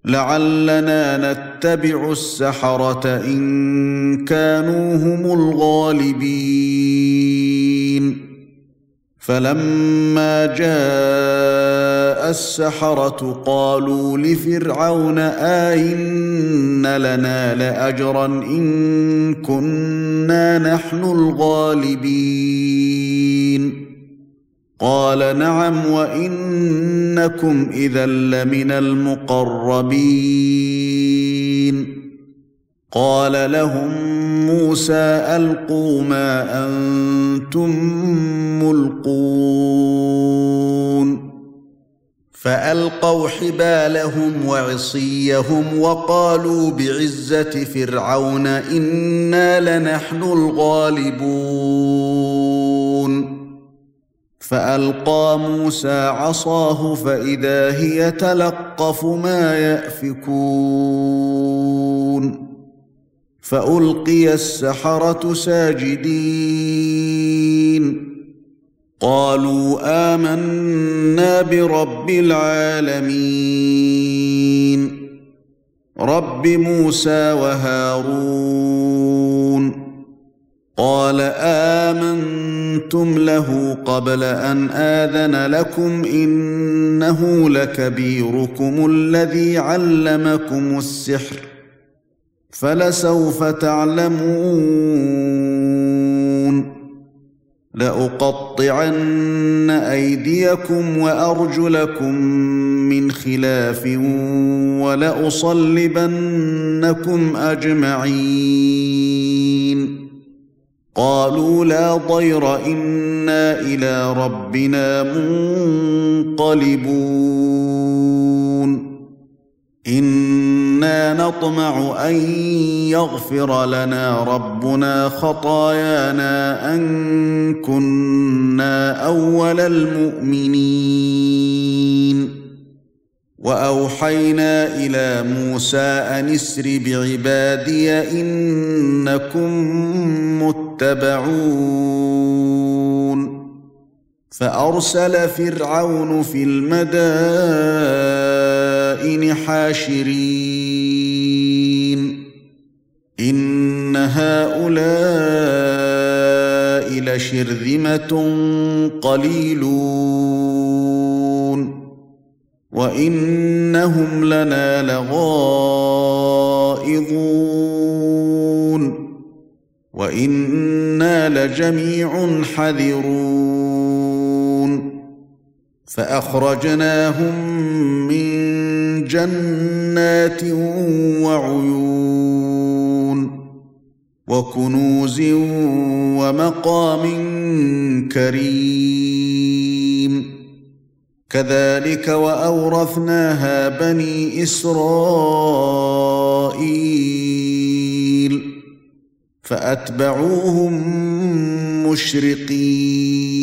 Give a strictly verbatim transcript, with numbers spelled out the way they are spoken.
لعلنا نتبع السحرة إن كانوا هم الغالبين فلما جاء السحرة قالوا لفرعون آئن لنا لأجرا إن كنا نحن الغالبين قال نعم وإنكم إذا لمن المقربين قال لهم موسى ألقوا ما أنتم ملقون فألقوا حبالهم وعصيهم وقالوا بعزة فرعون إنا لنحن الغالبون فألقى موسى عصاه فإذا هي تلقف ما يأفكون فألقي السحرة ساجدين قالوا آمنا برب العالمين رب موسى وهارون قال آمنتم له قبل أن آذن لكم إنه لكبيركم الذي علمكم السحر فلسوف تعلمون لأقطعن أيديكم وأرجلكم من خلاف ولأصلبنكم أجمعين قالوا لا ضير إنا إلى ربنا منقلبون إنا نطمع أن يغفر لنا ربنا خطايانا أن كنا أول المؤمنين وأوحينا إلى موسى أن اسر بعبادي إنكم متبعون فأرسل فرعون في المدائن حاشرين إن هؤلاء لشرذمة قليلون وإنهم لنا لغائظون وإنا لجميع حذرون فأخرجناهم من جنات وعيون وكنوز ومقام كريم كذلك وأورثناها بني إسرائيل فأتبعوهم مشرقين